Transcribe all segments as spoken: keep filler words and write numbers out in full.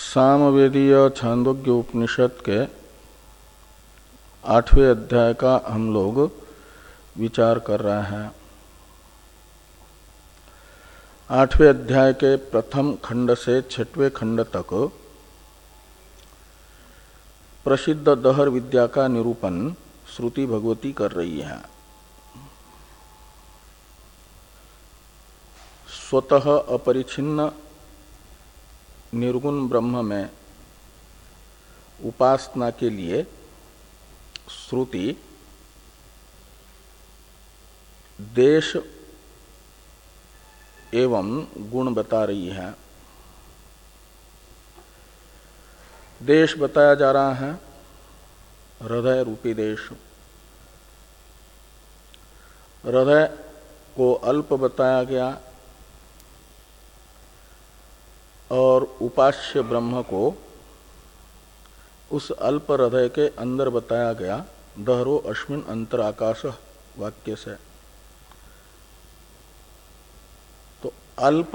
सामवेदीय छांदोग्य उपनिषद के आठवें अध्याय का हम लोग विचार कर रहे हैं। आठवें अध्याय के प्रथम खंड से छठवें खंड तक प्रसिद्ध दहर विद्या का निरूपण श्रुति भगवती कर रही है। स्वतः अपरिछिन्न निर्गुण ब्रह्म में उपासना के लिए श्रुति देश एवं गुण बता रही है। देश बताया जा रहा है हृदय रूपी देश। हृदय को अल्प बताया गया और उपास्य ब्रह्म को उस अल्प हृदय के अंदर बताया गया दहरो अस्मिन् अंतर आकाश वाक्य से। तो अल्प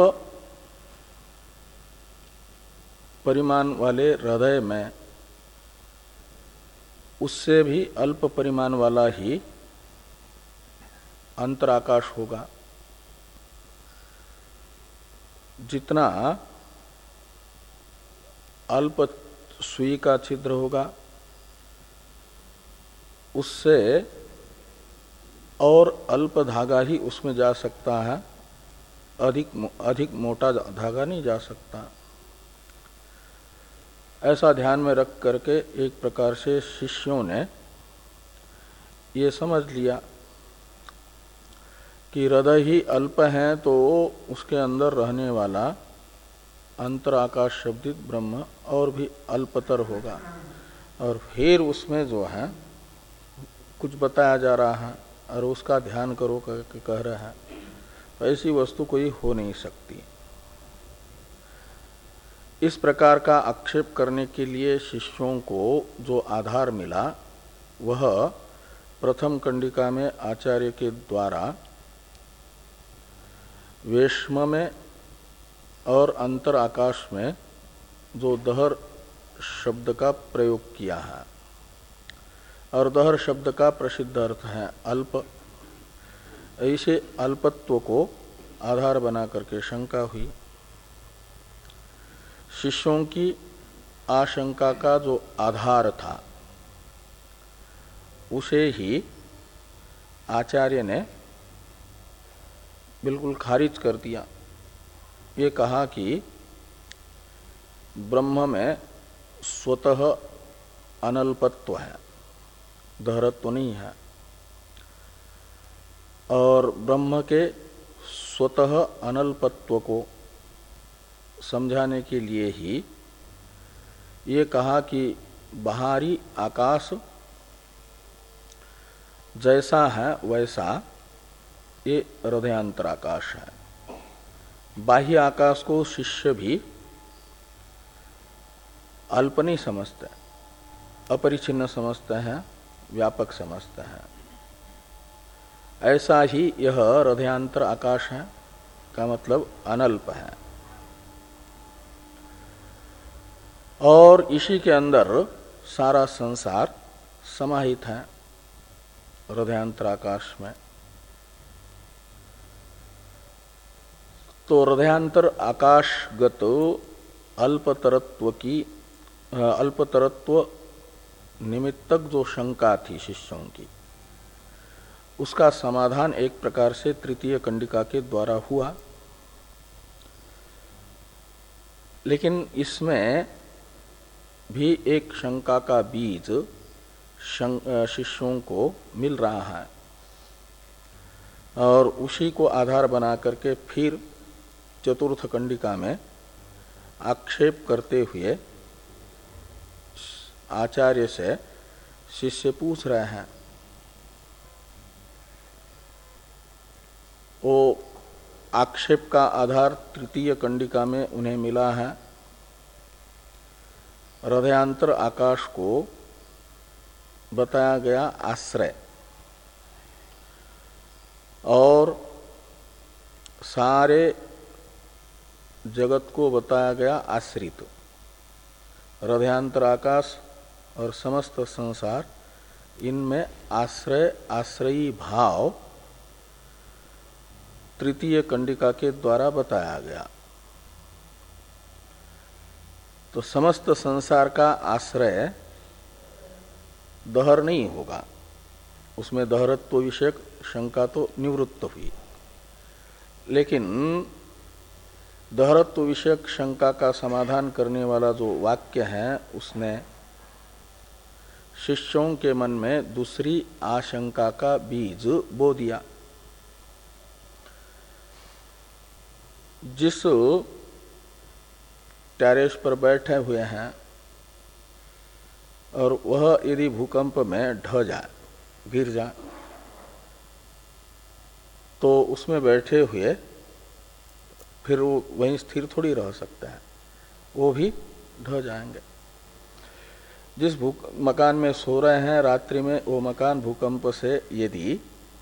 परिमाण वाले हृदय में उससे भी अल्प परिमाण वाला ही अंतर आकाश होगा। जितना अल्प सुई का छिद्र होगा उससे और अल्प धागा ही उसमें जा सकता है, अधिक अधिक मोटा धागा नहीं जा सकता। ऐसा ध्यान में रख करके एक प्रकार से शिष्यों ने ये समझ लिया कि हृदय ही अल्प है तो उसके अंदर रहने वाला अंतर आकाश शब्दित ब्रह्म और भी अल्पतर होगा। और फिर उसमें जो है कुछ बताया जा रहा है और उसका ध्यान करो करके कह रहा है, ऐसी वस्तु कोई हो नहीं सकती। इस प्रकार का आक्षेप करने के लिए शिष्यों को जो आधार मिला वह प्रथम कंडिका में आचार्य के द्वारा वेश्म में और अंतर आकाश में जो दहर शब्द का प्रयोग किया है। और दहर शब्द का प्रसिद्ध अर्थ है अल्प। ऐसे अल्पत्व को आधार बना करके शंका हुई। शिष्यों की आशंका का जो आधार था उसे ही आचार्य ने बिल्कुल खारिज कर दिया। ये कहा कि ब्रह्म में स्वतः अनल्पत्व है, दहरत्व नहीं है। और ब्रह्म के स्वतः अनल्पत्व को समझाने के लिए ही ये कहा कि बाहरी आकाश जैसा है वैसा ये हृदयांतर आकाश है। बाह्य आकाश को शिष्य भी अल्प नहीं समझते, अपरिछिन्न समझते हैं, व्यापक समझते हैं। ऐसा ही यह हृदयांतर आकाश है का मतलब अनल्प है। और इसी के अंदर सारा संसार समाहित है हृदयांतर आकाश में। तो हृदयांतर आकाशगत अल्पतरत्व की अल्पतरत्व निमित्तक जो शंका थी शिष्यों की, उसका समाधान एक प्रकार से तृतीय कंडिका के द्वारा हुआ। लेकिन इसमें भी एक शंका का बीज शिष्यों को मिल रहा है और उसी को आधार बना करके फिर चतुर्थ कंडिका में आक्षेप करते हुए आचार्य से शिष्य पूछ रहे हैं। वो आक्षेप का आधार तृतीय कंडिका में उन्हें मिला है। हृदयांतर आकाश को बताया गया आश्रय और सारे जगत को बताया गया आश्रित। हृदयांतर आकाश और समस्त संसार, इनमें आश्रय आश्रयी भाव तृतीय कंडिका के द्वारा बताया गया। तो समस्त संसार का आश्रय दहर नहीं होगा, उसमें दहरत्व विषयक शंका तो निवृत्त हुई, लेकिन दहरत्व विषयक शंका का समाधान करने वाला जो वाक्य है उसने शिष्यों के मन में दूसरी आशंका का बीज बो दिया। जिस टैरेस पर बैठे हुए हैं और वह यदि भूकंप में ढह जाए, गिर जाए, तो उसमें बैठे हुए फिर वो वहीं स्थिर थोड़ी रह सकता है, वो भी ढह जाएंगे। जिस भूक मकान में सो रहे हैं रात्रि में, वो मकान भूकंप से यदि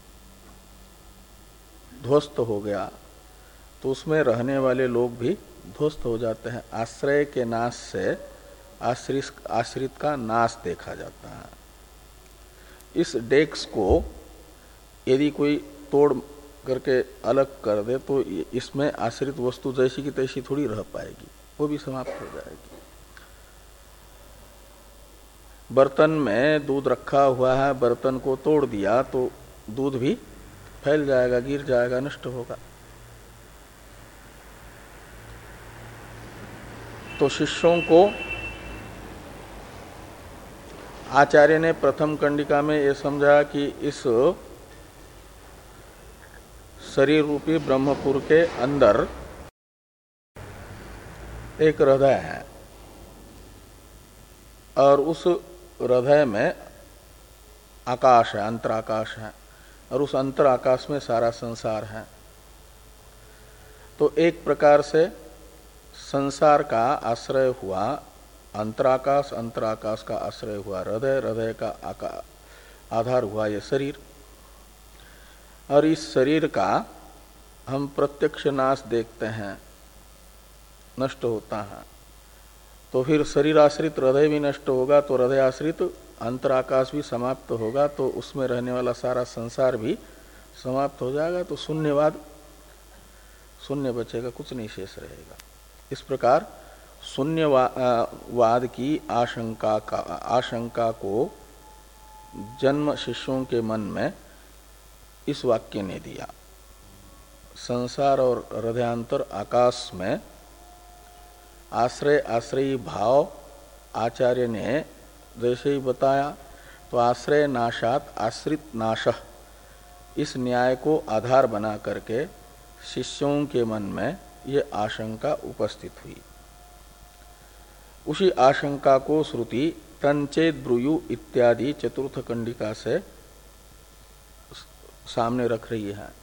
ध्वस्त हो गया तो उसमें रहने वाले लोग भी ध्वस्त हो जाते हैं। आश्रय के नाश से आश्रित आश्रित का नाश देखा जाता है। इस डेस्क को यदि कोई तोड़ करके अलग कर दे तो इसमें आश्रित वस्तु जैसी की तैसी थोड़ी रह पाएगी, वो भी समाप्त हो जाएगी। बर्तन में दूध रखा हुआ है, बर्तन को तोड़ दिया तो दूध भी फैल जाएगा, गिर जाएगा, नष्ट होगा। तो शिष्यों को आचार्य ने प्रथम कंडिका में ये समझा कि इस शरीर रूपी ब्रह्मपुर के अंदर एक हृदय है और उस हृदय में आकाश है, अंतराकाश है, और उस अंतराकाश में सारा संसार है। तो एक प्रकार से संसार का आश्रय हुआ अंतराकाश, अंतराकाश का आश्रय हुआ हृदय, हृदय का आधार हुआ ये शरीर, और इस शरीर का हम प्रत्यक्ष नाश देखते हैं, नष्ट होता है। तो फिर शरीर आश्रित हृदय भी नष्ट होगा, तो हृदय आश्रित अंतराकाश भी समाप्त होगा, तो उसमें रहने वाला सारा संसार भी समाप्त हो जाएगा। तो शून्यवाद, शून्य बचेगा, कुछ नहीं शेष रहेगा। इस प्रकार शून्यवाद की आशंका का आशंका को जन्म शिष्यों के मन में इस वाक्य ने दिया। संसार और हृदयांतर आकाश में आश्रय आश्रयी भाव आचार्य ने जैसे ही बताया, तो आश्रय नाशात आश्रित नाशः, इस न्याय को आधार बना करके शिष्यों के मन में ये आशंका उपस्थित हुई। उसी आशंका को श्रुति तंचेद ब्रूयु इत्यादि चतुर्थ कंडिका से सामने रख रही है।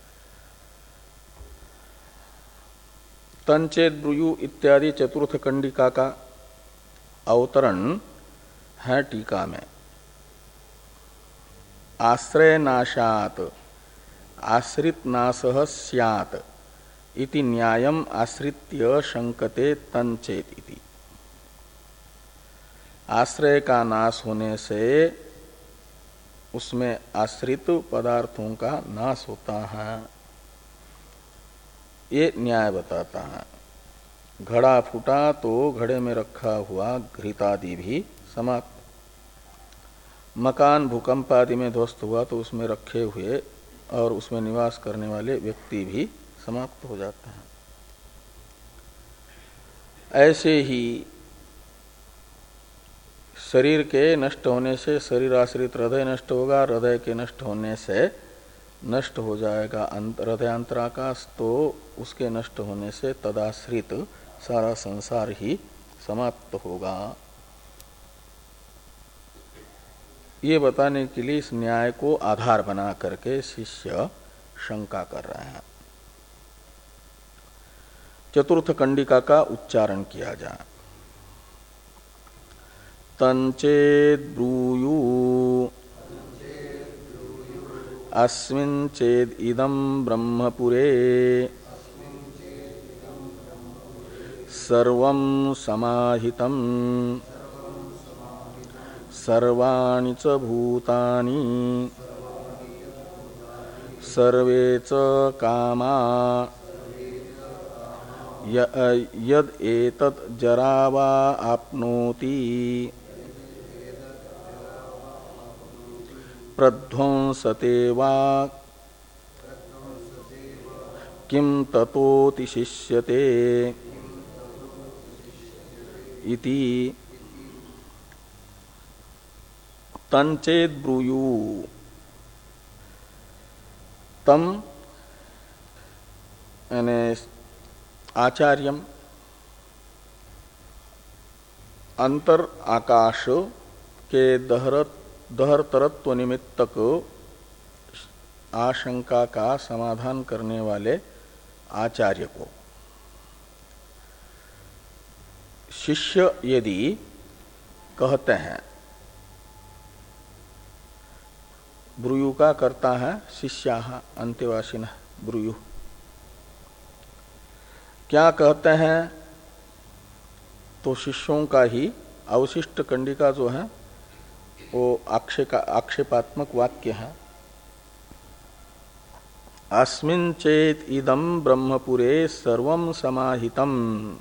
तंचेद ब्रूयु इत्यादि चतुर्थ कंडिका का अवतरण है टीका में। आश्रय नाशात आश्रित नाशः स्यात् इति न्यायम आश्रित्य शंकते तंचेत इति। आश्रय का नाश होने से उसमें आश्रित पदार्थों का नाश होता है, ये न्याय बताता है। घड़ा फूटा तो घड़े में रखा हुआ घृतादि भी समाप्त, मकान भूकंप आदि में ध्वस्त हुआ तो उसमें रखे हुए और उसमें निवास करने वाले व्यक्ति भी समाप्त हो जाते हैं। ऐसे ही शरीर के नष्ट होने से शरीर आश्रित हृदय नष्ट होगा, हृदय के नष्ट होने से नष्ट हो जाएगा हृदयांतराकाश, तो उसके नष्ट होने से तदाश्रित सारा संसार ही समाप्त होगा। ये बताने के लिए इस न्याय को आधार बना करके शिष्य शंका कर रहे हैं। चतुर्थ कंडिका का उच्चारण किया जाए। तंचेद ब्रूयु अस्मिन् चेद इदं ब्रह्मपुरे सर्वं समाहितं सर्वाणि च भूतानि सर्वे च कामा यद एतत् जरा वा आप्नोति प्रध्वंसते वा किम ततोतिशिष्यते इति तंचेद ब्रूयु तम यानी आचार्यम अंतर आकाश के दहरत दहरतरत्व निमित्तक आशंका का समाधान करने वाले आचार्य को शिष्य यदि कहते हैं, ब्रूयु का करता है शिष्याः अंत्यवासिनः ब्रूयु, क्या कहते हैं? तो शिष्यों का ही अवशिष्ट कंडिका जो है वो आक्षेपा आक्षेपात्मक वाक्य है। अस्मिन् चेत इदं ब्रह्मपुरे सर्वं समाहितम्।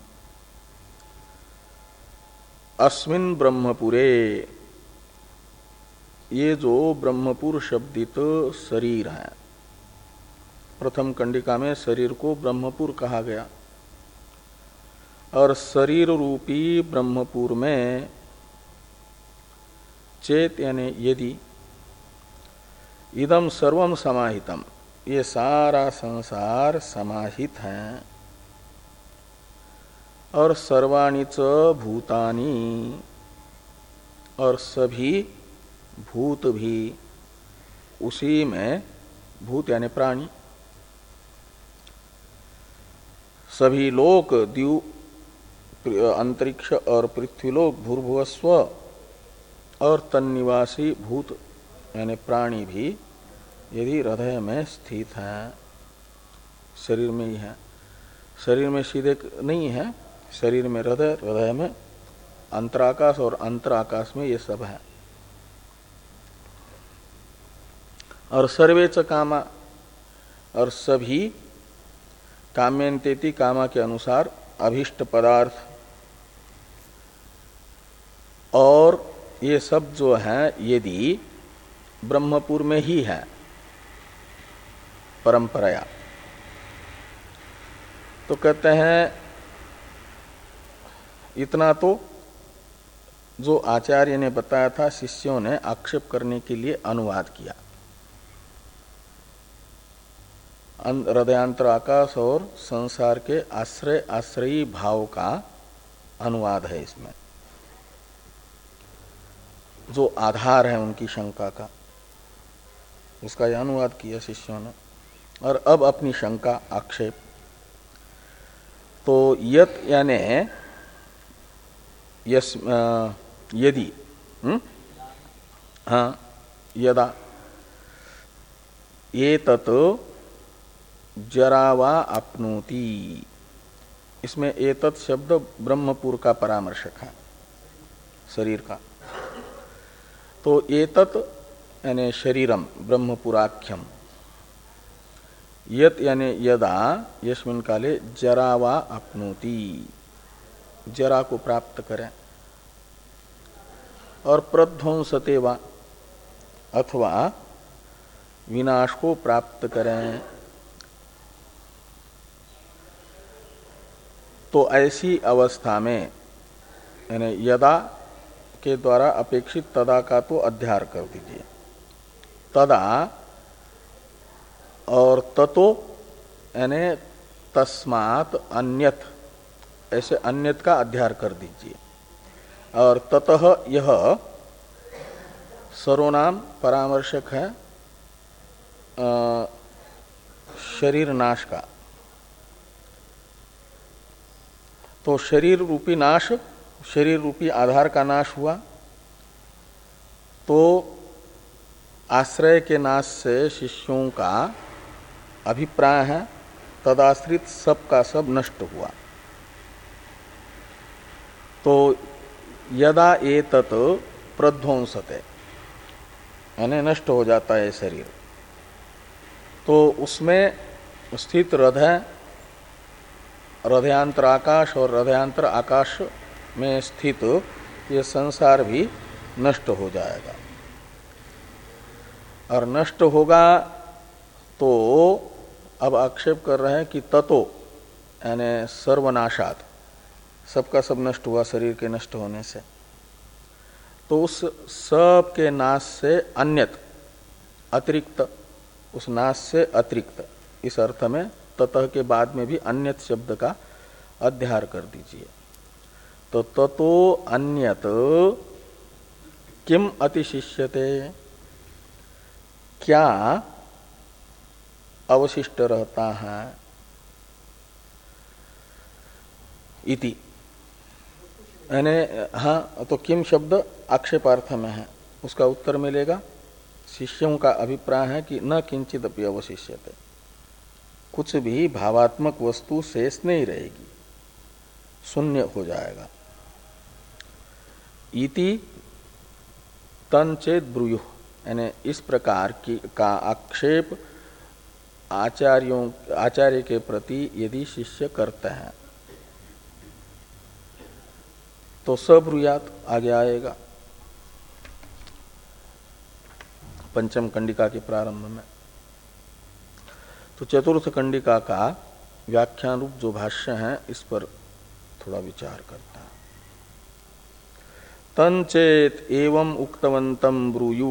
अस्मिन् ब्रह्मपुरे, ये जो ब्रह्मपुर शब्दित शरीर है, प्रथम कंडिका में शरीर को ब्रह्मपुर कहा गया, और शरीर रूपी ब्रह्मपुर में चेत यानी यदि इदम सर्वम समाहितम, ये सारा संसार समाहित है, और सर्वाणि च भूतानि, और सभी भूत भी उसी में, भूत यानी प्राणी, सभी लोक द्यू अंतरिक्ष और पृथ्वीलोक भूर्भुवस्व और तन्निवासी भूत यानी प्राणी भी यदि हृदय में स्थित है, शरीर में ही है, शरीर में सीधे नहीं है, शरीर में हृदय, हृदय में अंतराकाश और अंतराकाश में ये सब है। और सर्वे च कामा, और सभी काम्यन्तेति कामा के अनुसार अभीष्ट पदार्थ, और ये सब जो है यदि ब्रह्मपुर में ही है परंपराया, तो कहते हैं इतना तो जो आचार्य ने बताया था शिष्यों ने आक्षेप करने के लिए अनुवाद किया। हृदयांतर आकाश और संसार के आश्रय आश्रयी भाव का अनुवाद है इसमें, जो आधार है उनकी शंका का, उसका यह अनुवाद किया शिष्यों ने। और अब अपनी शंका आक्षेप, तो यत यानी यस यदि, हाँ यदा, ये तत् जरा वा आपनोति, इसमें एतत् शब्द ब्रह्मपुर का परामर्शक है, शरीर का। तो एतत् यानी शरीरम ब्रह्मपुराख्यम, यत यानी यदा यस्मिन् काले जरा वा आपनोति, जरा को प्राप्त करें, और प्रध्वंसते वा अथवा विनाश को प्राप्त करें। तो ऐसी अवस्था में यानी यदा के द्वारा अपेक्षित तदा का तो अध्यार कर दीजिए, तदा और ततो यानी तस्मात् अन्यत, ऐसे अन्यत का अध्यार कर दीजिए। और ततः यह सर्वनाम परामर्शक है शरीर नाश का। तो शरीर रूपी नाश, शरीर रूपी आधार का नाश हुआ, तो आश्रय के नाश से शिष्यों का अभिप्राय है तदाश्रित सब का सब नष्ट हुआ। तो यदा एतत् प्रध्वंसते यानी नष्ट हो जाता है शरीर, तो उसमें स्थित हृदय, हृदयांतर आकाश और हृदयांतर आकाश में स्थित ये संसार भी नष्ट हो जाएगा। और नष्ट होगा तो अब आक्षेप कर रहे हैं कि ततो यानी सर्वनाशात, सबका सब नष्ट हुआ शरीर के नष्ट होने से, तो उस सब के नाश से अन्यत अतिरिक्त, उस नाश से अतिरिक्त, इस अर्थ में ततः के बाद में भी अन्यत शब्द का अध्यार कर दीजिए। तो ततो अन्यत किम अतिशिष्यते, क्या अवशिष्ट रहता है, इति यानी हाँ, तो किम शब्द आक्षेपार्थ में है, उसका उत्तर मिलेगा। शिष्यों का अभिप्राय है कि न किंचित अपि अवशिष्यते, कुछ भी भावात्मक वस्तु शेष नहीं रहेगी, शून्य हो जाएगा। इति तंचेत ब्रूयु, यानी इस प्रकार की का आक्षेप आचार्यों आचार्य के प्रति यदि शिष्य करते हैं तो सब्रूयात आगे आएगा पंचम कंडिका के प्रारंभ में। तो चतुर्थ कंडिका का व्याख्यान रूप जो भाष्य है इस पर थोड़ा विचार करता है। तंचेत एवं उक्तवंतम ब्रूयु,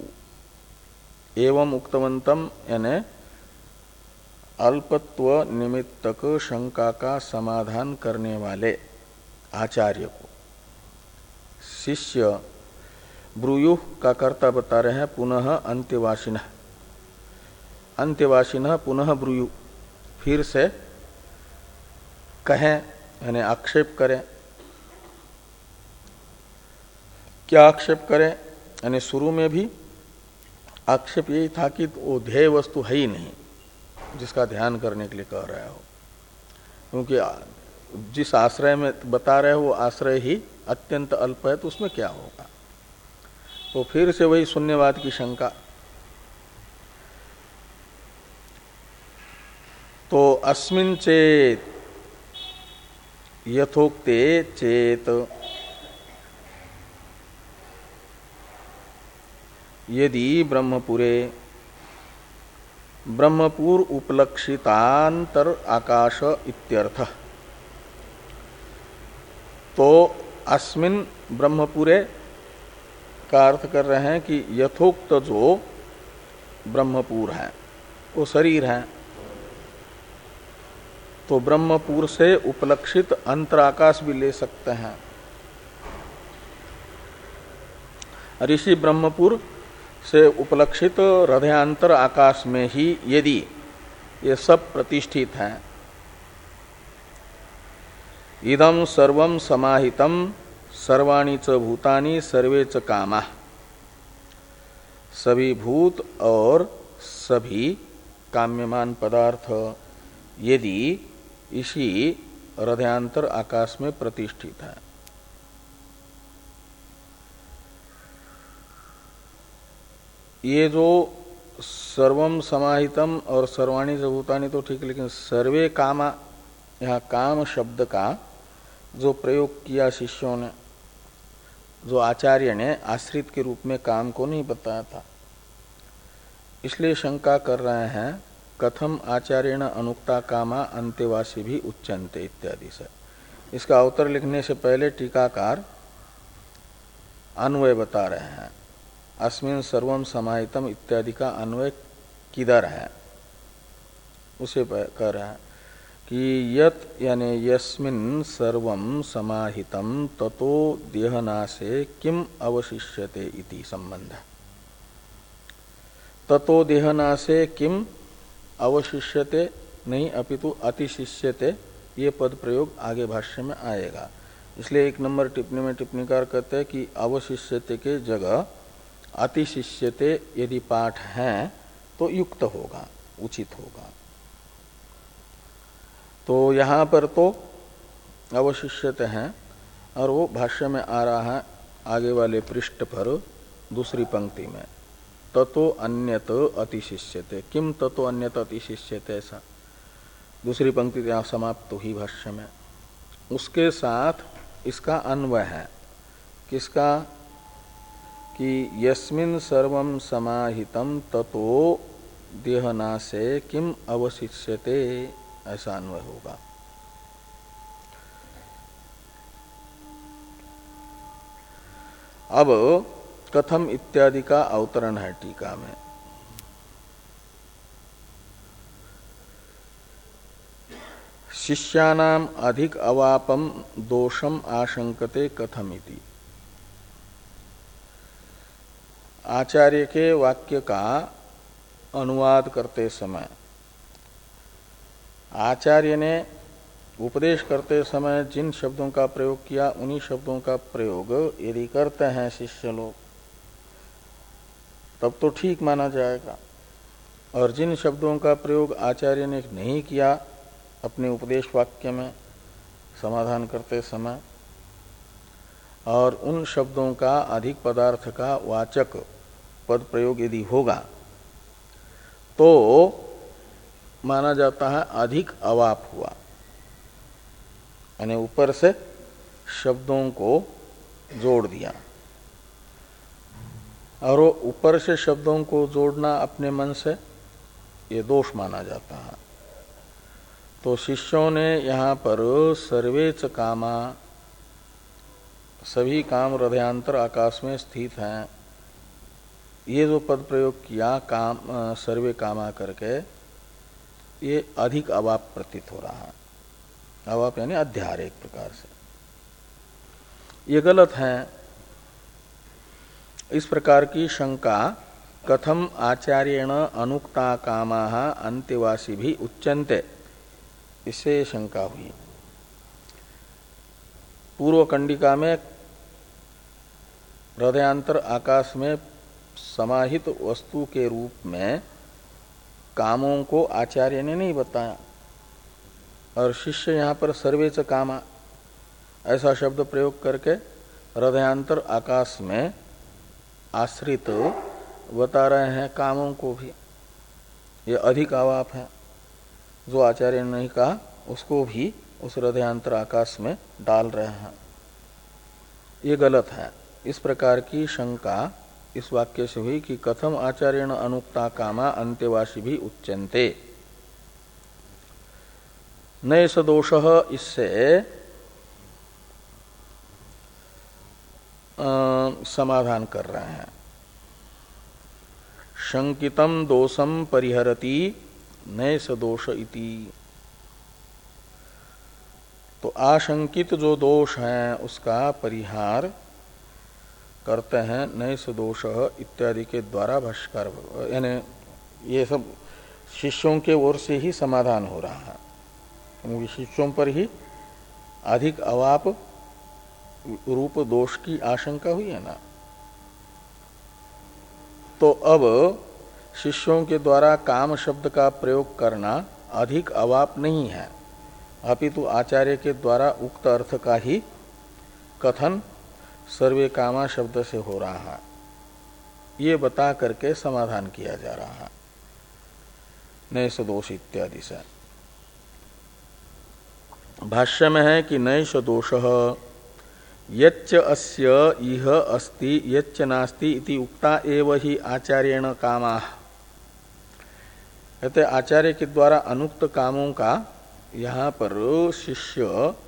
एवं उक्तवंतम यानी अल्पत्व निमित्तक शंका का समाधान करने वाले आचार्य को शिष्य ब्रूयु का कर्ता बता रहे हैं पुनः अंत्यवासिन, अंत्यवासिन पुनः ब्रूयु, फिर से कहें यानी आक्षेप करें। क्या आक्षेप करें, यानी शुरू में भी आक्षेप यही था कि वो ध्येय वस्तु है ही नहीं जिसका ध्यान करने के लिए कह रहे हो, क्योंकि जिस आश्रय में बता रहे हो वो आश्रय ही अत्यंत अल्प है, तो उसमें क्या होगा। तो फिर से वही शून्यवाद की शंका। तो अस्मिन् चेत यथोक्ते चेत, यदि ब्रह्मपुरे ब्रह्मपुर उपलक्षितांतर आकाश इत्यर्थ, तो अस्मिन् ब्रह्मपुरे का अर्थ कर रहे हैं कि यथोक्त जो ब्रह्मपुर है वो शरीर है, तो ब्रह्मपुर से उपलक्षित अंतराकाश भी ले सकते हैं। ऋषि ब्रह्मपुर से उपलक्षित हृदयांतर आकाश में ही यदि ये सब प्रतिष्ठित हैं, इदं सर्वं समाहितं सर्वाणि च भूतानि सर्वे च कामा, सभी भूत और सभी काम्यमान पदार्थ यदि इसी हृदयांतर आकाश में प्रतिष्ठित है। ये जो सर्वम समाहितम और सर्वाणी च भूतानि तो ठीक, लेकिन सर्वे कामा, यहाँ काम शब्द का जो प्रयोग किया शिष्यों ने, जो आचार्य ने आश्रित के रूप में काम को नहीं बताया था, इसलिए शंका कर रहे हैं कथम आचार्येण अनुक्ता कामा अंत्यवासी भी उच्चन्ते इत्यादि से। इसका उत्तर लिखने से पहले टीकाकार अन्वय बता रहे हैं। अस्मिन् सर्वम समाहितम इत्यादि का अन्वय किधर है उसे कह रहे हैं कि यत यानी यस्मिन् सर्वम समाहितम ततो देहनाशे किम अवशिष्यते इति संबंध। ततो देहनाशे किम अवशिष्यते नहीं अपितु अतिशिष्यते, ये पद प्रयोग आगे भाष्य में आएगा। इसलिए एक नंबर टिप्पणी में टिप्पणीकार कहते हैं कि अवशिष्यते के जगह अतिशिष्यते यदि पाठ है तो युक्त होगा, उचित होगा। तो यहां पर तो अवशिष्यते हैं और वो भाष्य में आ रहा है आगे वाले पृष्ठ पर दूसरी पंक्ति में, ततो अन्यत अतिशिष्यते। किम ततो अन्यत अतिशिष्यते, ऐसा दूसरी पंक्ति यहाँ समाप्त हुई भाष्य में। उसके साथ इसका अन्वय है, किसका, कि यस्मिन् सर्वं समाहितं ततो देहनाशे किम अवशिष्यते, ऐसा अन्वय होगा। अब कथम इत्यादि का अवतरण है टीका में। शिष्यानाम अधिक अवापम दोषम आशंकते कथमिति। आचार्य के वाक्य का अनुवाद करते समय आचार्य ने उपदेश करते समय जिन शब्दों का प्रयोग किया उन्हीं शब्दों का प्रयोग यदि करते हैं शिष्य लोग तब तो ठीक माना जाएगा, और जिन शब्दों का प्रयोग आचार्य ने नहीं किया अपने उपदेश वाक्य में समाधान करते समय, और उन शब्दों का अधिक पदार्थ का वाचक पद प्रयोग यदि होगा तो माना जाता है अधिक अवाप हुआ, यानी ऊपर से शब्दों को जोड़ दिया। और वो ऊपर से शब्दों को जोड़ना अपने मन से ये दोष माना जाता है। तो शिष्यों ने यहाँ पर सर्वेच कामा, सभी काम हृदयांतर आकाश में स्थित हैं, ये जो पद प्रयोग किया काम सर्वे कामा करके, ये अधिक अवाप प्रतीत हो रहा है। अवाप यानी अध्यार एक प्रकार से, ये गलत है। इस प्रकार की शंका कथम आचार्येण अनुक्ता कामाः अंत्यवासी भी उच्यन्ते, इससे शंका हुई। पूर्व कंडिका में हृदयांतर आकाश में समाहित वस्तु के रूप में कामों को आचार्य ने नहीं बताया, और शिष्य यहाँ पर सर्वेच कामा ऐसा शब्द प्रयोग करके हृदयांतर आकाश में आश्रित बता रहे हैं कामों को भी। ये अधिक आवाप है, जो आचार्य ने नहीं कहा उसको भी उस हृदयांतर आकाश में डाल रहे हैं, ये गलत है। इस प्रकार की शंका इस वाक्य से हुई कि कथम आचार्येण अनुक्ता कामा अंत्यवासी भी उच्यन्ते। नैष दोषः, इससे आ, समाधान कर रहे हैं। शंकितम दोषम परिहरति नैष दोष इति। तो आशंकित जो दोष है उसका परिहार करते हैं नैष दोष इत्यादि के द्वारा भाष्कर, यानी ये सब शिष्यों के ओर से ही समाधान हो रहा है, क्योंकि शिष्यों पर ही अधिक अवाप रूप दोष की आशंका हुई है ना। तो अब शिष्यों के द्वारा काम शब्द का प्रयोग करना अधिक अवाप नहीं है, अपितु आचार्य के द्वारा उक्त अर्थ का ही कथन सर्वे कामा शब्द से हो रहा है, ये बता करके समाधान किया जा रहा है नैष दोष इत्यादि से। भाष्य में है कि नैष दोषः यच्च अस्य इह अस्ति यच्च नास्ति इति उक्ता एव ही आचार्येण कामाः। कहते आचार्य के द्वारा अनुक्त कामों का यहाँ पर शिष्य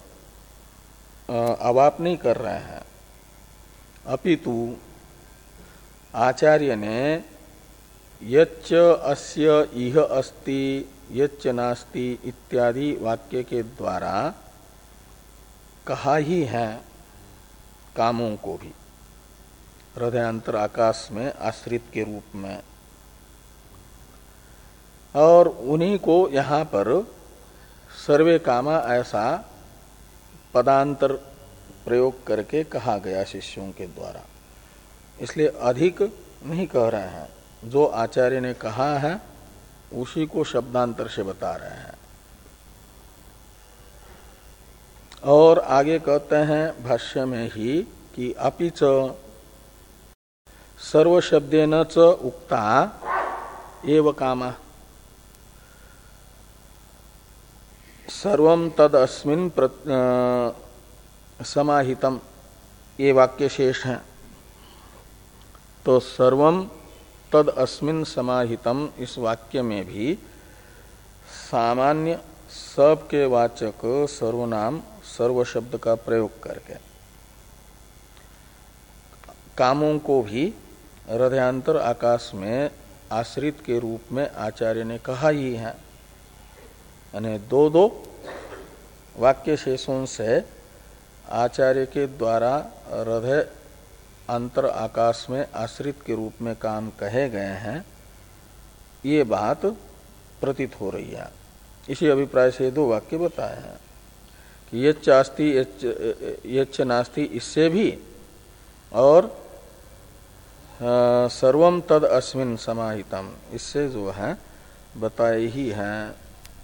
अवाप नहीं कर रहे हैं, अपितु आचार्य ने यच्च अस्य इह अस्ति यच्च नास्ति इत्यादि वाक्य के द्वारा कहा ही है कामों को भी हृदयांतर आकाश में आश्रित के रूप में, और उन्हीं को यहाँ पर सर्वे कामा ऐसा पदांतर प्रयोग करके कहा गया शिष्यों के द्वारा। इसलिए अधिक नहीं कह रहे हैं, जो आचार्य ने कहा है उसी को शब्दांतर से बता रहे हैं। और आगे कहते हैं भाष्य में ही कि अपि च सर्वशब्देन च उक्ता एव कामा सर्वं तद अस्मिन् समाहितम, ये वाक्य शेष है। तो सर्वं तद अस्मिन् समाहितम इस वाक्य में भी सामान्य सब के वाचक सर्वनाम सर्व शब्द का प्रयोग करके कामों को भी हृदयांतर आकाश में आश्रित के रूप में आचार्य ने कहा ही है। यानी दो दो वाक्य शेषों से आचार्य के द्वारा हृदय अंतर आकाश में आश्रित के रूप में काम कहे गए हैं, ये बात प्रतीत हो रही है। इसी अभिप्राय से दो वाक्य बताए हैं कि यच्च अस्ति यच्च नास्ति, इससे भी और सर्वम तद अस्मिन् समाहितम, इससे जो है बताए ही हैं।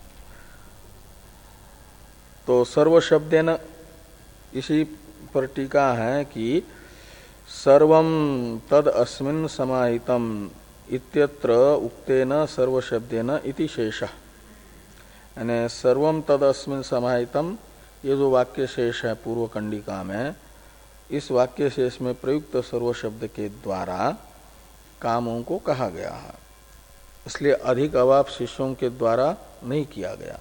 तो सर्व शब्देन इसी पर टीका है कि सर्वम तद अस्मिन् समाहितम इत्यत्र उक्तेन सर्व शब्देन इति शेषः। यानी सर्वम तद अस्मिन् समाहितम, ये जो वाक्य शेष है पूर्व कंडिका में, इस वाक्य शेष में प्रयुक्त सर्व शब्द के द्वारा कामों को कहा गया है, इसलिए अधिक अवाप शिष्यों के द्वारा नहीं किया गया।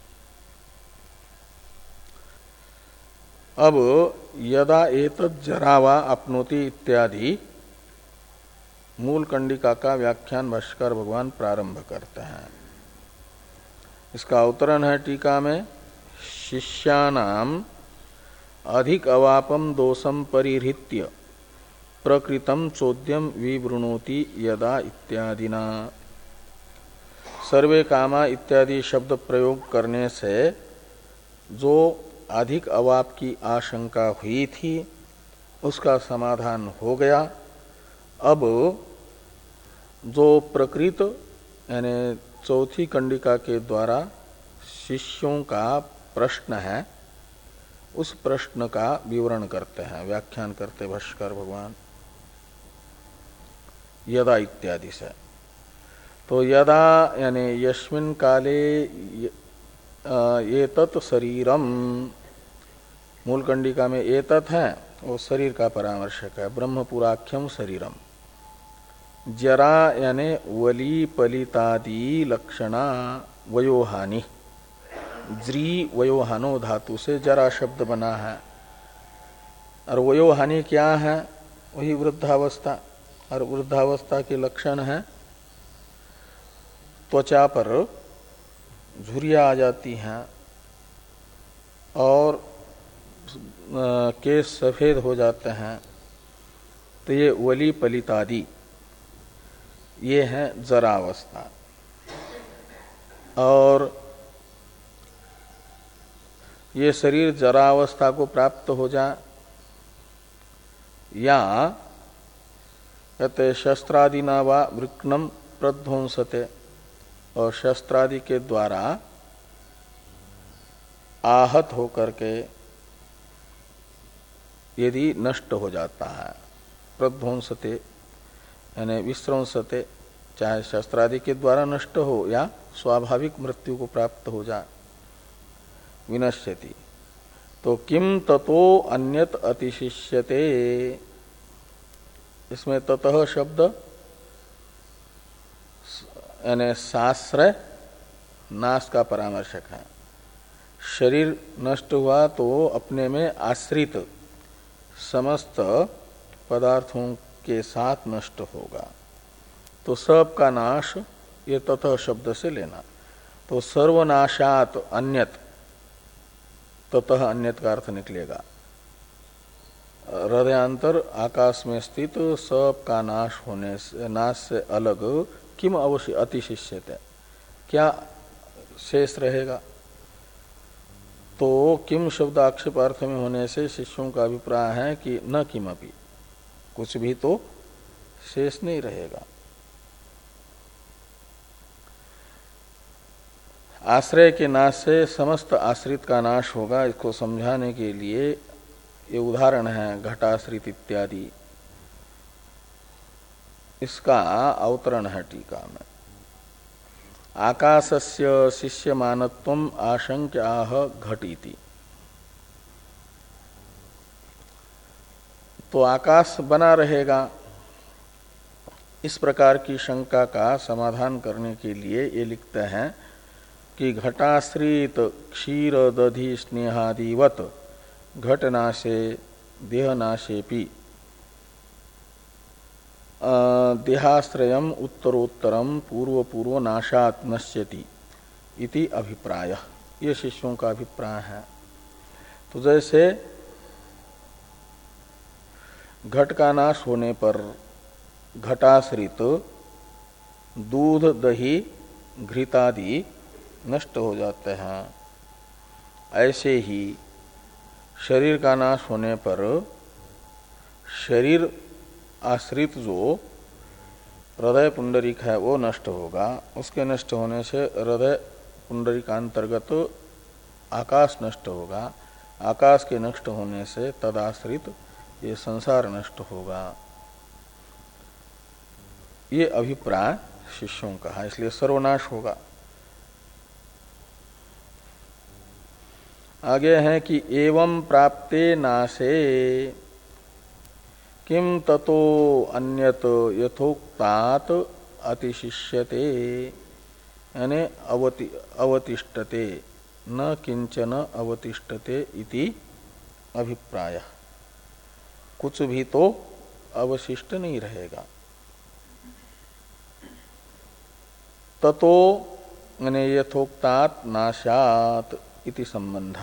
अब यदा एतत् जरावा अपनोति इत्यादि मूल कंडिका का व्याख्यान भाष्यकार भगवान प्रारंभ करते हैं। इसका अवतरण है टीका में, शिष्यानाम अधिक अवापम दोषम परिहृत्य प्रकृतम चोद्यम विवृणोति यदा इत्यादिना। सर्वे कामा इत्यादि शब्द प्रयोग करने से जो अधिक अवाप की आशंका हुई थी उसका समाधान हो गया। अब जो प्रकृत यानी चौथी कंडिका के द्वारा शिष्यों का प्रश्न है, उस प्रश्न का विवरण करते हैं, व्याख्यान करते भाष्यकार भगवान यदा इत्यादि से। तो यदा यानी यस्मिन् काले एतत् शरीरम, मूल कंडिका में एतत् है वो शरीर का परामर्शक है, ब्रह्मपुराख्यम शरीरम। जरा यानी वली पलितादि लक्षणा वयोहानि, ज्री वयोहानो धातु से जरा शब्द बना है। और वयोहानि क्या है? वही वृद्धावस्था। और वृद्धावस्था के लक्षण है त्वचा पर झुर्रियां आ जाती हैं और केस सफेद हो जाते हैं। तो ये वली पलितादि ये है जरावस्था। और ये शरीर जरावस्था को प्राप्त हो जाए या कहते शस्त्रादिना वा वृक्णम प्रध्वंसते, और शस्त्रादि के द्वारा आहत होकर के यदि नष्ट हो जाता है, प्रध्वंसते यानी विस्रंसते, चाहे शस्त्रादि के द्वारा नष्ट हो या स्वाभाविक मृत्यु को प्राप्त हो जाए, विनश्यति। तो किम ततो अन्यत अतिशिष्यते, इसमें ततः शब्द यानी साश्रय नाश का परामर्शक है। शरीर नष्ट हुआ तो अपने में आश्रित समस्त पदार्थों के साथ नष्ट होगा, तो सब का नाश ये ततः शब्द से लेना। तो सर्वनाशात अन्यत, ततः अन्यत का अर्थ निकलेगा। हृदयांतर आकाश में स्थित सब का नाश होने से, नाश से अलग किम अवश्य अतिशिष्यते, क्या शेष रहेगा? तो किम शब्द आक्षेप अर्थ में होने से शिष्यों का अभिप्राय है कि न किमपि, कुछ भी तो शेष नहीं रहेगा। आश्रय के नाश से समस्त आश्रित का नाश होगा, इसको समझाने के लिए ये उदाहरण है घटाश्रित इत्यादि। इसका अवतरण है टीका में। आकाशस्य शिष्यमानत्वम आशंक्य आह घटीति। तो आकाश बना रहेगा, इस प्रकार की शंका का समाधान करने के लिए ये लिखते हैं कि घटाश्रित क्षीर दधि स्नेहादिवत घटनाशे देहनाशेपि देहाश्रयम उत्तरोत्तरम पूर्व पूर्व नाशात नश्यति इति अभिप्राय। ये शिष्यों का अभिप्राय है। तो जैसे घट का नाश होने पर घटाश्रित दूध दही घृतादि नष्ट हो जाते हैं, ऐसे ही शरीर का नाश होने पर शरीर आश्रित जो हृदय पुंडरीक है वो नष्ट होगा। उसके नष्ट होने से हृदय पुंडरीकांतर्गत आकाश नष्ट होगा। आकाश के नष्ट होने से तदाश्रित ये संसार नष्ट होगा। ये अभिप्राय शिष्यों का है, इसलिए सर्वनाश होगा। आगे है कि एवं प्राप्ते नाशे किम ततो अन्यत यथोक्तात अतिशिष्यते, यानी अवति अवतिष्ठते न किंचन अवतिष्ठते इति अभिप्राय। कुछ भी तो अवशिष्ट नहीं रहेगा। ततो यानी यथोक्तात नाशात इति संबंध,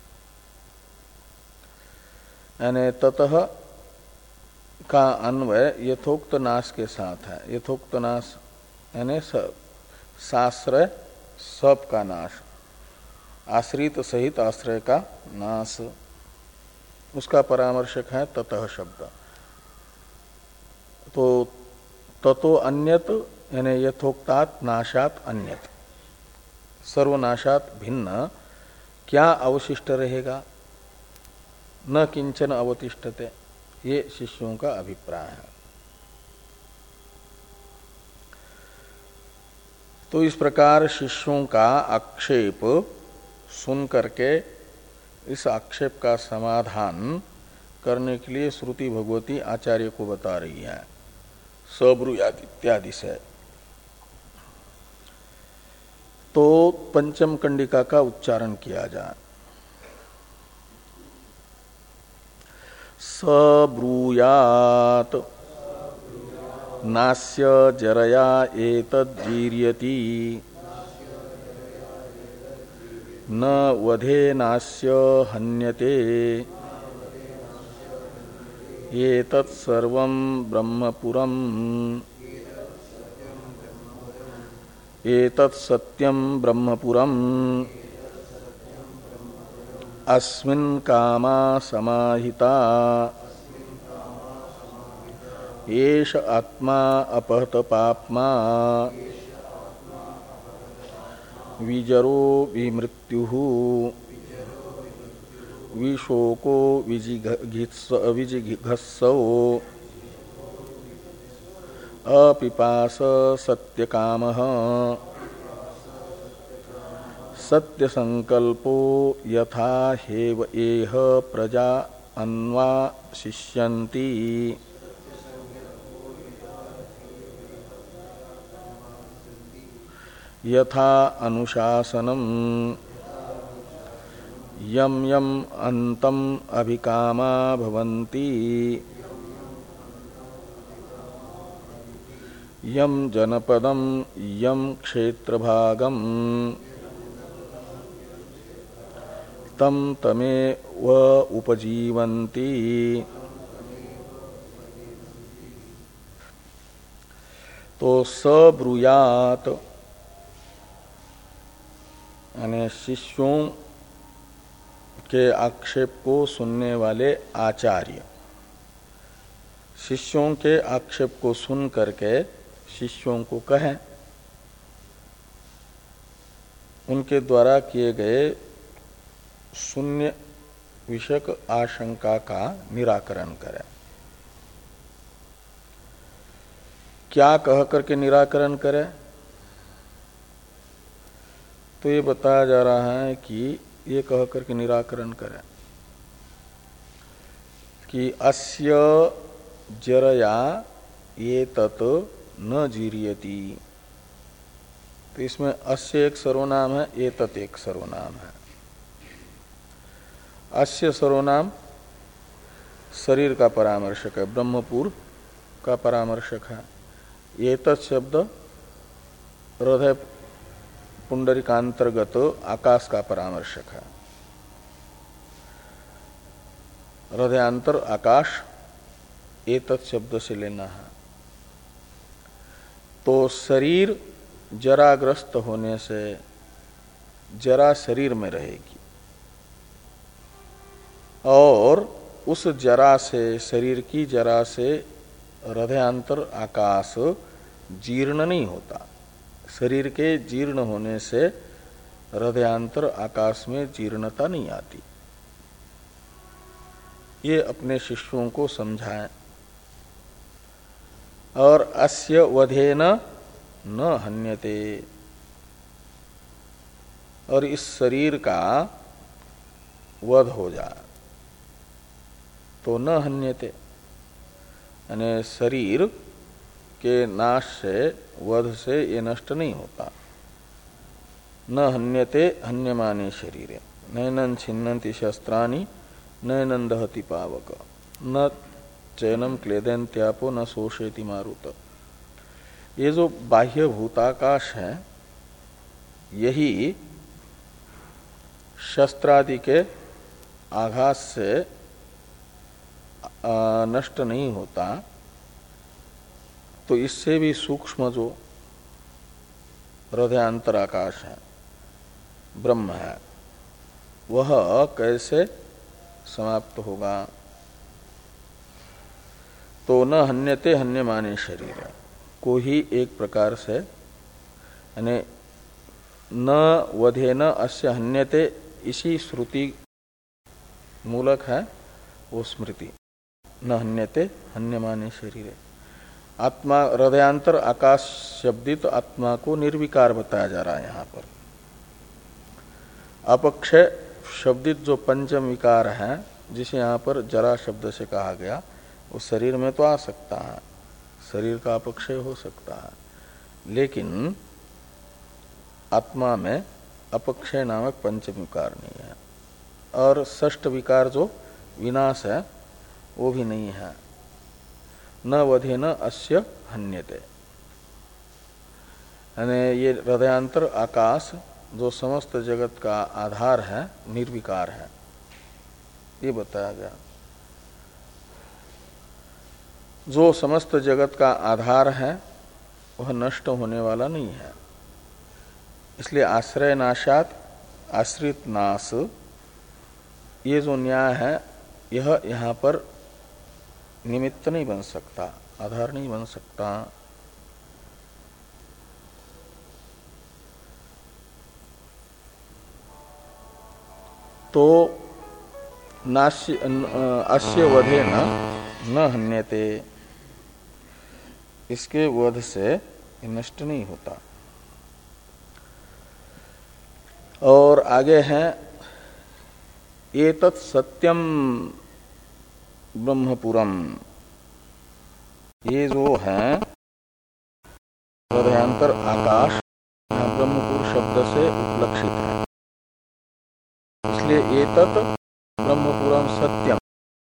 यानी ततः का अन्वय यथोक्त नाश के साथ है। यथोक्त नाश यानी साश्रय सब का नाश, आश्रित सहित आश्रय का नाश, उसका परामर्शक है ततः शब्द। तो ततो अन्यत यानी यथोक्तात नाशात अन्यत, सर्वनाशात भिन्न क्या अवशिष्ट रहेगा? न किंचन अवतिष्ठते, ये शिष्यों का अभिप्राय है। तो इस प्रकार शिष्यों का आक्षेप सुन करके इस आक्षेप का समाधान करने के लिए श्रुति भगवती आचार्य को बता रही है सब्रूयात इत्यादि से। तो पंचम कंडिका का उच्चारण किया जाए। सब्रूयात नास्य जरया एतद्वीर्यति न वधे नास्य हन्यते एतत् सर्वं ब्रह्मपुरम् एतत् सत्यं ब्रह्मपुरम् अस्मिन् कामा समाहिता एष आत्मा अपहत पाप्मा विजरो विमृत्युः विशोको विजिघत्सो अपिपास सत्यकामः सत्यसंकल्पो यथा हेव एह प्रजा अन्वाशिष्यन्ति यथा अनुशासनम यम यम अंतम अभिकामा भवन्ति यम जनपदम यम क्षेत्रभागम तम तमे व उपजीवन्ति। तो सब्रूयात यानी शिष्यों के आक्षेप को सुनने वाले आचार्य शिष्यों के आक्षेप को सुन करके शिष्यों को कहें उनके द्वारा किए गए शून्य विषयक आशंका का निराकरण करें। क्या कह करके निराकरण करें? तो ये बताया जा रहा है कि ये कह करके निराकरण करें कि अस्य जरया ये तत् न जीर्यति। तो इसमें अस्य एक सर्वनाम है, ये तत् एक सर्वनाम है। अस्य सर्वनाम शरीर का परामर्शक है, ब्रह्मपुर का परामर्शक है। ये तत् शब्द हृदय पुंडरीकांतर्गत आकाश का परामर्शक है। हृदयांतर आकाश एतत् शब्द से लेना है। तो शरीर जराग्रस्त होने से जरा शरीर में रहेगी और उस जरा से, शरीर की जरा से हृदयांतर आकाश जीर्ण नहीं होता। शरीर के जीर्ण होने से हृदयांतर आकाश में जीर्णता नहीं आती। ये अपने शिष्यों को समझाएं। और अस्य वधेन न हन्यते, और इस शरीर का वध हो जाए तो न हन्यते, यानी शरीर के नाश से, वध से ये नष्ट नहीं होता। न हन्यते हन्यमाने शरीरे नैनं छिन्नन्ति शस्त्राणि नैनं दहति पावक न चैनम क्लेदन्त्यापो न शोषयति मारुत। ये जो बाह्य भूताकाश है यही शस्त्रादि के आघात से नष्ट नहीं होता। तो इससे भी सूक्ष्म जो हृदयांतर आकाश है, ब्रह्म है, वह कैसे समाप्त होगा? तो न हन्यते हन्यमाने शरीर को ही एक प्रकार से, यानी न वधे न अस्य हन्यते, इसी श्रुति मूलक है वो स्मृति। न हन्यते हन्यमाने शरीर। आत्मा हृदयांतर आकाश शब्दित तो आत्मा को निर्विकार बताया जा रहा है यहाँ पर। अपक्षय शब्दित जो पंचम विकार है, जिसे यहाँ पर जरा शब्द से कहा गया, वो शरीर में तो आ सकता है, शरीर का अपक्षय हो सकता है, लेकिन आत्मा में अपक्षय नामक पंचम विकार नहीं है। और षष्ठ विकार जो विनाश है वो भी नहीं है। न वधे न अस्य हन्यते, यानी ये हृदयांतर आकाश जो समस्त जगत का आधार है, निर्विकार है, ये बताया गया। जो समस्त जगत का आधार है वह नष्ट होने वाला नहीं है। इसलिए आश्रय नाशात आश्रित नाश, ये जो न्याय है यह यहाँ पर निमित्त नहीं बन सकता, आधार नहीं बन सकता। तो नास्य अस्य वधे न न हन्यते, इसके वध से नष्ट नहीं होता। और आगे है एतत् सत्यम ब्रह्मपुरम, ये जो है हृदयांतर आकाश ब्रह्मपुर शब्द से उपलक्षित है। इसलिए एतत् ब्रह्मपुरम सत्यम,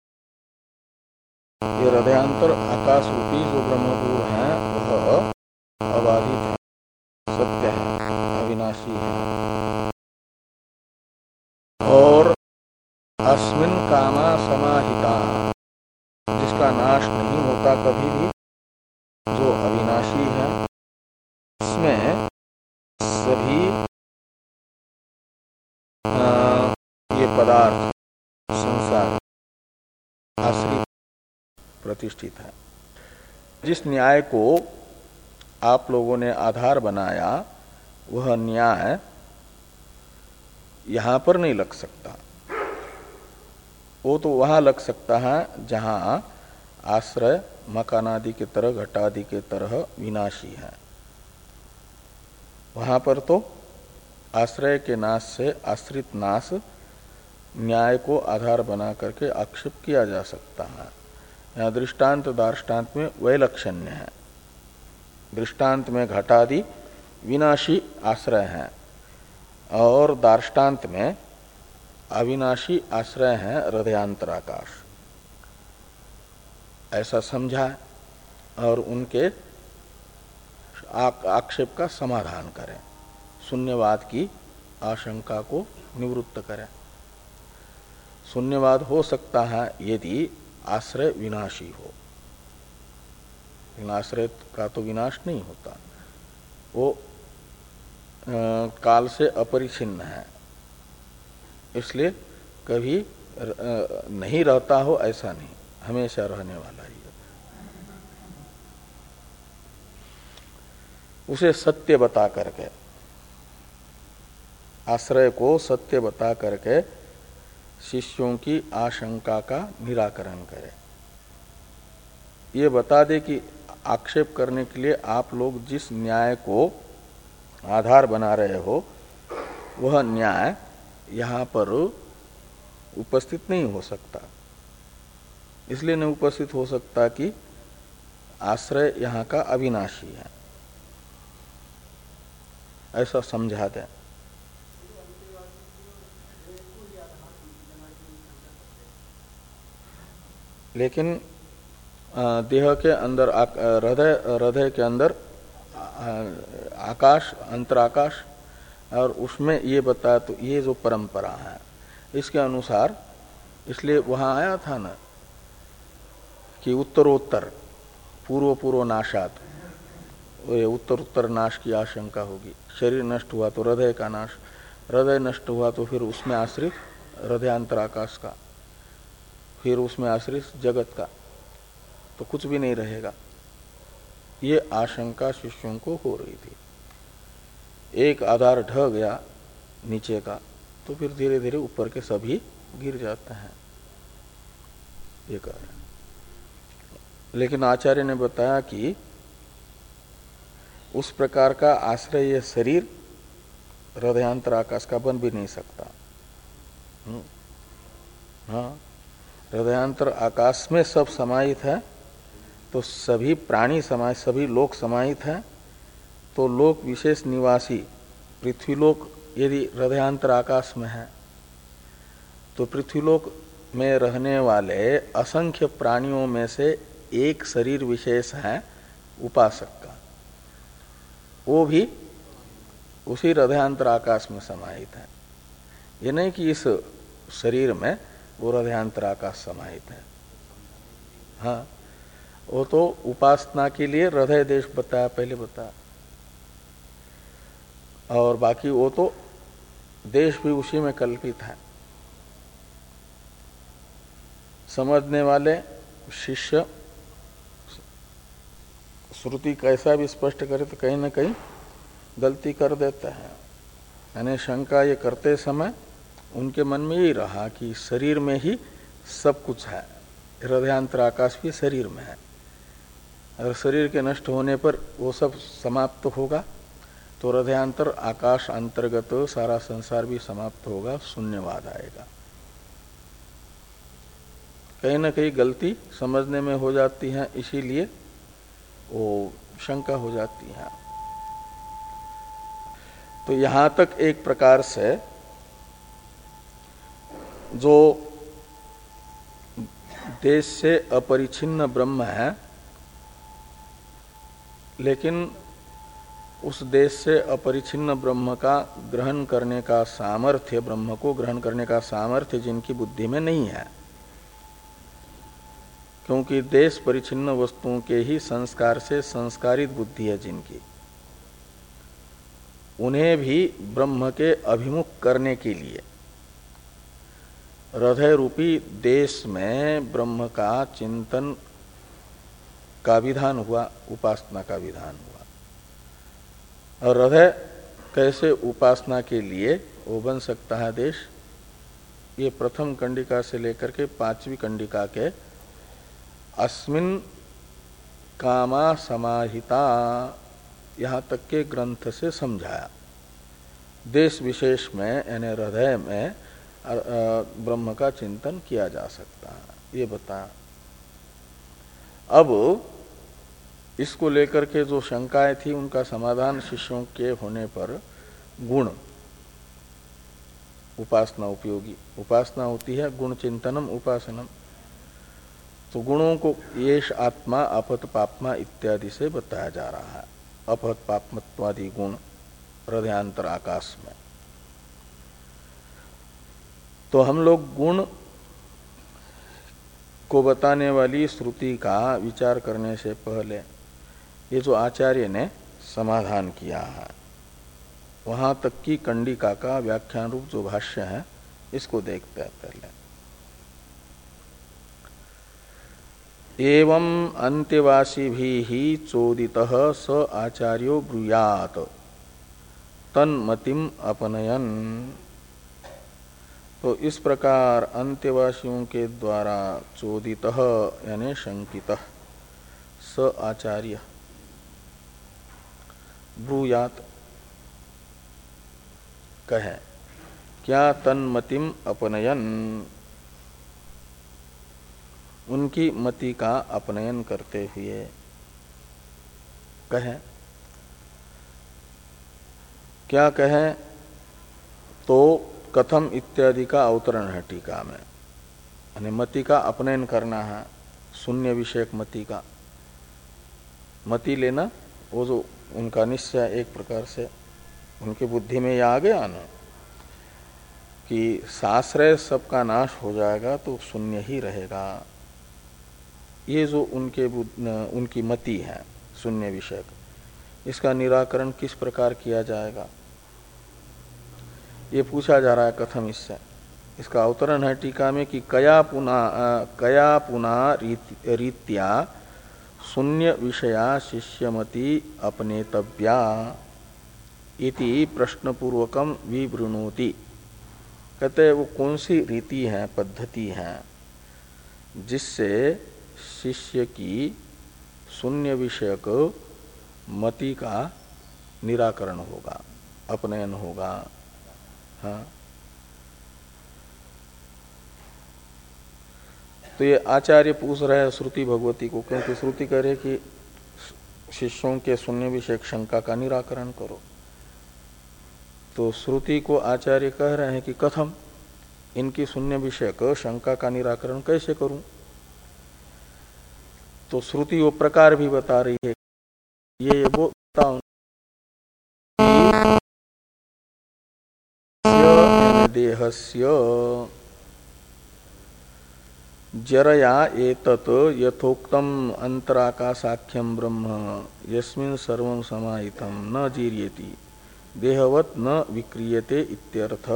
ये हृदयांतर आकाश रूपी जो ब्रह्मपुर है वह अबाधित है, सत्य है, अविनाशी है। और अस्मिन् कामा समाहिता, जिसका नाश नहीं होता कभी भी, जो अविनाशी है, इसमें सभी आ, ये पदार्थ संसार आश्रित प्रतिष्ठित है। जिस न्याय को आप लोगों ने आधार बनाया वह न्याय यहां पर नहीं लग सकता। वो तो वहां लग सकता है जहां आश्रय मकानादि के तरह घटादि के तरह विनाशी है। वहां पर तो आश्रय के नाश से आश्रित नाश न्याय को आधार बना करके आक्षेप किया जा सकता है। यहाँ दृष्टांत दार्ष्टान्त में वैलक्षण्य है। दृष्टांत में घटादि विनाशी आश्रय है और दार्ष्टान्त में अविनाशी आश्रय है हृदयांतराकाश, ऐसा समझा और उनके आक्षेप का समाधान करें, शून्यवाद की आशंका को निवृत्त करें। शून्यवाद हो सकता है यदि आश्रय विनाशी हो, लेकिन आश्रय का तो विनाश नहीं होता, वो आ, काल से अपरिछिन्न है, इसलिए कभी आ, नहीं रहता हो ऐसा नहीं, हमेशा रहने वाला ही है। उसे सत्य बता करके, आश्रय को सत्य बता करके शिष्यों की आशंका का निराकरण करे। ये बता दे कि आक्षेप करने के लिए आप लोग जिस न्याय को आधार बना रहे हो वह न्याय यहाँ पर उपस्थित नहीं हो सकता। इसलिए नहीं उपस्थित हो सकता कि आश्रय यहाँ का अविनाशी है, ऐसा समझा दें। लेकिन देह के अंदर हृदय हृदय के अंदर आकाश अंतराकाश, और उसमें ये बताया, तो ये जो परंपरा है इसके अनुसार, इसलिए वहां आया था ना कि उत्तरोत्तर पूर्व पूर्व नाशात, उत्तर उत्तर नाश की आशंका होगी। शरीर नष्ट हुआ तो हृदय का नाश, हृदय नष्ट हुआ तो फिर उसमें आश्रित हृदयांतराकाश का, फिर उसमें आश्रित जगत का, तो कुछ भी नहीं रहेगा। ये आशंका शिष्यों को हो रही थी। एक आधार ढह गया नीचे का तो फिर धीरे धीरे ऊपर के सभी गिर जाते हैं, ये कह रहे। लेकिन आचार्य ने बताया कि उस प्रकार का आश्रय ये शरीर हृदयांतर आकाश का बन भी नहीं सकता। हाँ, हृदयांतर आकाश में सब समाहित है, तो सभी प्राणी समाहित, सभी लोक समाहित हैं, तो लोक विशेष निवासी पृथ्वीलोक यदि हृदयांतर आकाश में है, तो पृथ्वीलोक में रहने वाले असंख्य प्राणियों में से एक शरीर विशेष है उपासक का, वो भी उसी हृदयांतर आकाश में समाहित है। ये नहीं कि इस शरीर में वो हृदयांतर आकाश समाहित है। हाँ, वो तो उपासना के लिए हृदय देश बताया, पहले बताया, और बाकी वो तो देश भी उसी में कल्पित है। समझने वाले शिष्य श्रुति कैसा भी स्पष्ट करे तो कहीं न कहीं गलती कर देते हैं। यानी शंका ये करते समय उनके मन में यही रहा कि शरीर में ही सब कुछ है, हृदयांतर आकाश भी शरीर में है। अगर शरीर के नष्ट होने पर वो सब समाप्त होगा तो हृदयांतर आकाश अंतर्गत सारा संसार भी समाप्त होगा, शून्यवाद आएगा। कहीं न कहीं गलती समझने में हो जाती है, इसीलिए वो शंका हो जाती है। तो यहां तक एक प्रकार से जो देश से अपरिछिन्न ब्रह्म है, लेकिन उस देश से अपरिछिन्न ब्रह्म का ग्रहण करने का सामर्थ्य, ब्रह्म को ग्रहण करने का सामर्थ्य जिनकी बुद्धि में नहीं है, क्योंकि देश परिचिन्न वस्तुओं के ही संस्कार से संस्कारित बुद्धि है जिनकी, उन्हें भी ब्रह्म के अभिमुख करने के लिए हृदय रूपी देश में ब्रह्म का चिंतन का विधान हुआ, उपासना का विधान हुआ। और हृदय कैसे उपासना के लिए वो बन सकता है देश। ये प्रथम कंडिका से लेकर के पांचवी कंडिका के अस्मिन कामा समाहिता यहाँ तक के ग्रंथ से समझाया। देश विशेष में यानी हृदय में ब्रह्म का चिंतन किया जा सकता है, ये बताया। अब इसको लेकर के जो शंकाएं थी उनका समाधान शिष्यों के होने पर गुण उपासना उपयोगी, उपासना होती है गुण चिंतनम उपासनम। तो गुणों को येष आत्मा अपत पापमा इत्यादि से बताया जा रहा है। अपत पापमत्वादि गुण हृदयांतर आकाश में। तो हम लोग गुण को बताने वाली श्रुति का विचार करने से पहले ये जो आचार्य ने समाधान किया है वहां तक की कंडिका का व्याख्यान रूप जो भाष्य है इसको देखते हैं पहले। एवं अंत्यवासी भी ही चोदितः स आचार्यो ब्रूयात तन्मतिम अपनयन। तो इस प्रकार अंत्यवासियों के द्वारा चोदितः यानी शंकितः स आचार्य ब्रूयात कहे क्या तन्मतिम अपनयन, उनकी मति का अपनयन करते हुए कहे। क्या कहे तो कथम इत्यादि का अवतरण है टीका में। यानी मति का अपनयन करना है, शून्य विषयक मति का। मति लेना वो जो उनका निश्चय एक प्रकार से उनकी बुद्धि में यह आ गया ना कि साश्रय सबका नाश हो जाएगा तो शून्य ही रहेगा। ये जो उनके उनकी मति है शून्य विषयक, इसका निराकरण किस प्रकार किया जाएगा ये पूछा जा रहा है कथम इससे। इसका अवतरण है टीका में कि कया पुना कया पुना रीत्या शून्य विषया शिष्यमति अपनेतव्या इति प्रश्नपूर्वकम विवृणोति। कहते वो कौन सी रीति है, पद्धति है जिससे शिष्य की शून्य विषयक मति का निराकरण होगा, अपनयन होगा। हाँ, तो ये आचार्य पूछ रहे हैं श्रुति भगवती को, क्योंकि श्रुति कह रहे कि शिष्यों के शून्य विषयक शंका का निराकरण करो। तो श्रुति को आचार्य कह रहे हैं कि कथम, इनकी शून्य विषयक शंका का निराकरण कैसे करूं। तो श्रुति वो प्रकार भी बता रही है। ये वो बताओ देहस्य जरया एतत् यथोक्तम अंतराकाशाख्यम ब्रह्म यस्मिन् सर्वं समाहितं न जीर्यति देहवत् न विक्रियते इत्यर्थ।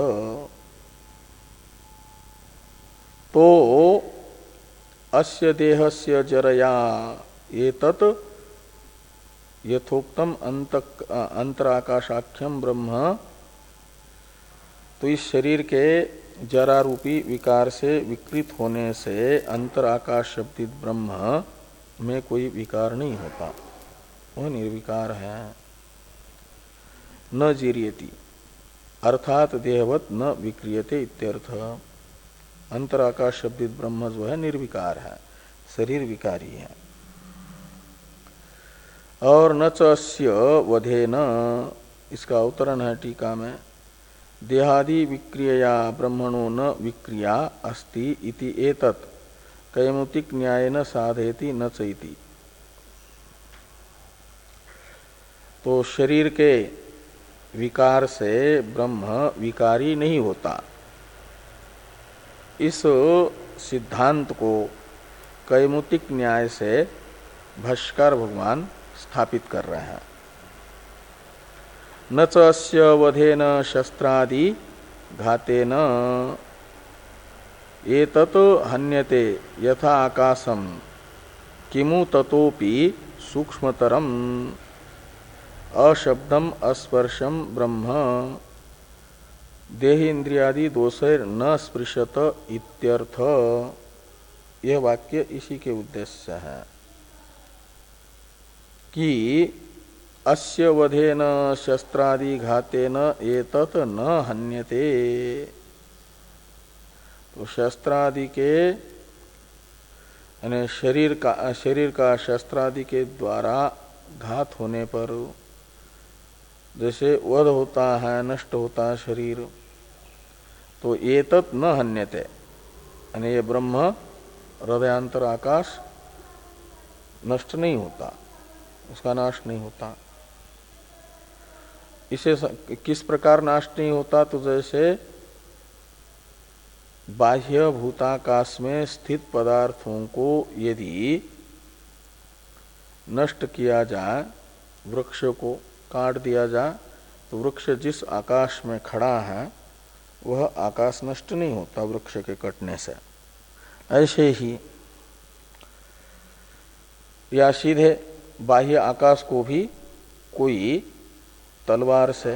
तो अस्य देहस्य जरया एतत् यथोक्तम अंतराकाशाख्यम ब्रह्म, तो इस शरीर के जरा रूपी विकार से विकृत होने से अंतराकाश शब्दित ब्रह्म में कोई विकार नहीं होता, वह निर्विकार है। न जीर्यति अर्थात देहवत न विक्रियते इत्यर्थ। अंतराकाश शब्दित ब्रह्म जो है निर्विकार है, शरीर विकारी है। और न चस्य वधेन, इसका अवतरण है टीका में, देहादि विक्रिया ब्रह्मणो न विक्रिया अस्ति इति एतत् कैमुतिक न्यायेन साधयति न चैति। तो शरीर के विकार से ब्रह्म विकारी नहीं होता, इस सिद्धांत को कैमुतिक न्याय से भाष्यकार भगवान स्थापित कर रहे हैं। न च अस्य वधेन शस्त्रादि घातेन एतत् हन्यते यथा आकाशम किमु ततोपि सूक्ष्मतरम अशब्दम अस्पर्शम ब्रह्म देह इंद्रियादि दोषैर न स्पृशत इत्यर्थ। यह वाक्य इसी के उद्देश्य है कि अस्य वधेन शस्त्रादि घातेन एतत् न हन्यते। तो शस्त्रादि के यानी शरीर का शरीर का शस्त्रादि के द्वारा घात होने पर जैसे वध होता है, नष्ट होता है शरीर, तो एतत् न हन्यते यानी ये ब्रह्म हृदयांतर आकाश नष्ट नहीं होता, उसका नाश नहीं होता। इसे किस प्रकार नाश नहीं होता? तो जैसे बाह्य भूताकाश में स्थित पदार्थों को यदि नष्ट किया जाए, वृक्ष को काट दिया जाए, तो वृक्ष जिस आकाश में खड़ा है वह आकाश नष्ट नहीं होता वृक्ष के कटने से। ऐसे ही या सीधे बाह्य आकाश को भी कोई तलवार से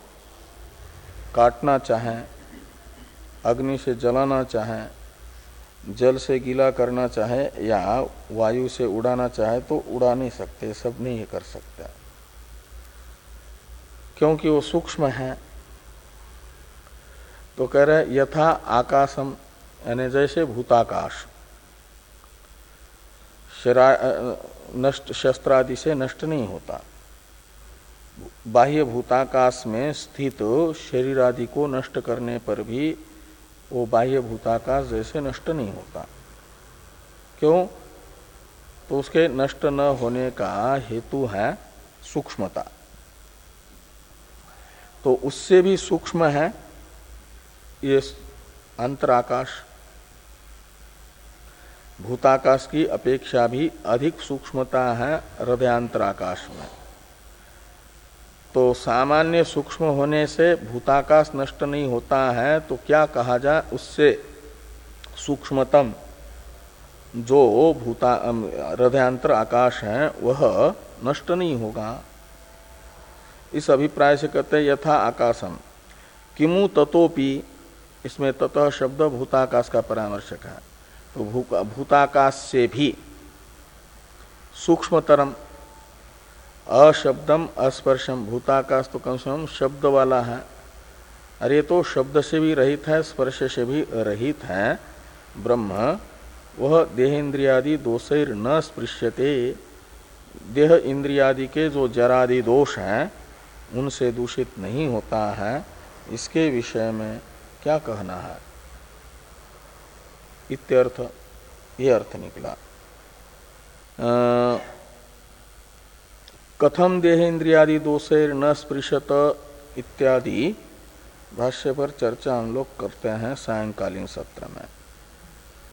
काटना चाहे, अग्नि से जलाना चाहे, जल से गीला करना चाहे या वायु से उड़ाना चाहे तो उड़ा नहीं सकते, सब नहीं कर सकते, क्योंकि वो सूक्ष्म है। तो कह रहे यथा आकाशम यानी जैसे भूताकाश नष्ट शस्त्रादि से नष्ट नहीं होता, बाह्य भूताकाश में स्थित शरीर आदि को नष्ट करने पर भी वो बाह्य भूताकाश जैसे नष्ट नहीं होता। क्यों? तो उसके नष्ट न होने का हेतु है सूक्ष्मता। तो उससे भी सूक्ष्म है ये अंतराकाश, भूताकाश की अपेक्षा भी अधिक सूक्ष्मता है हृदयांतराकाश में। तो सामान्य सूक्ष्म होने से भूताकाश नष्ट नहीं होता है, तो क्या कहा जाए? उससे सूक्ष्मतम जो भूता हृदयांतर आकाश है वह नष्ट नहीं होगा। इस अभिप्राय से कहते हैं यथा आकाशम किमु ततोपि, इसमें ततः शब्द भूताकाश का परामर्शक है। तो भूताकाश से भी सूक्ष्मतरम, अशब्दम अस्पर्शम, भूताकाश तो कम से कम शब्द वाला है, अरे तो शब्द से भी रहित है, स्पर्श से भी रहित है ब्रह्म, वह देह इंद्रियादि दोषैर न स्पृश्यते। देह इंद्रियादि के जो जरादि दोष हैं उनसे दूषित नहीं होता है। इसके विषय में क्या कहना है? इत्यर्थ, ये अर्थ निकला। आ, कथम देह इंद्रियादि दोषैर न स्पृशत इत्यादि भाष्य पर चर्चा हम लोग करते हैं सायंकालीन सत्र में।